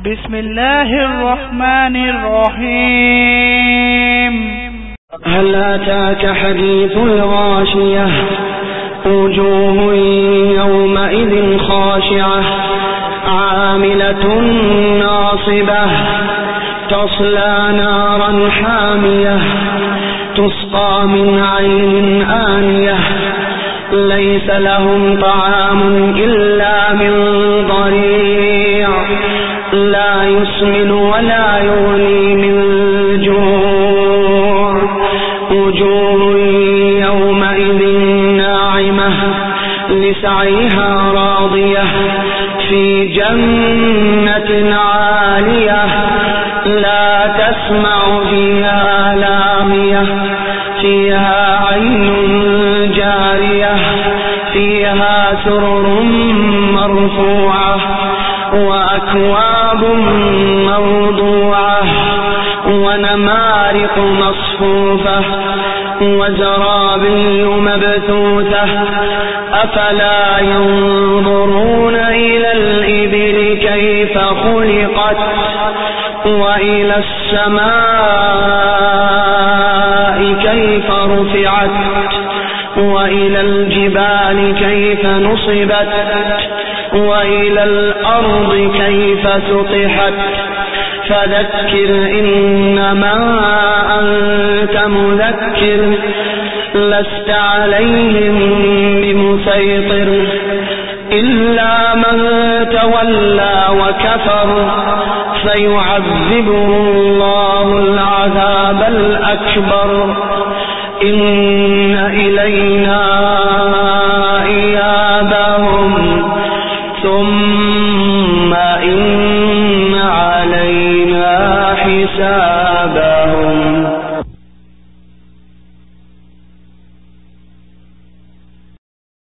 بسم الله الرحمن الرحيم. هل أتاك حديث الغاشية وجوه يومئذ خاشعة عاملة ناصبة تصلى نارا حامية تسقى من عين آنية ليس لهم طعام إلا من ضريع لا يسمن ولا يغني من جوع وجوه يومئذ ناعمة لسعيها راضية في جنة عالية لا تسمع فيها لاغية فيها عين جارية فيها سرر مرفوعة وأكواب موضوعة ونمارق مصفوفة وزرابي مبثوثة أفلا ينظرون إلى الإبل كيف خلقت وإلى السماء كيف رفعت وإلى الجبال كيف نصبت وإلى الأرض كيف سطحت فذكر إنما أنت مذكر لست عليهم بمسيطر إلا من تولى وكفر فيعذبه الله العذاب الأكبر إن إلينا إيابهم ثم إن علينا حسابهم.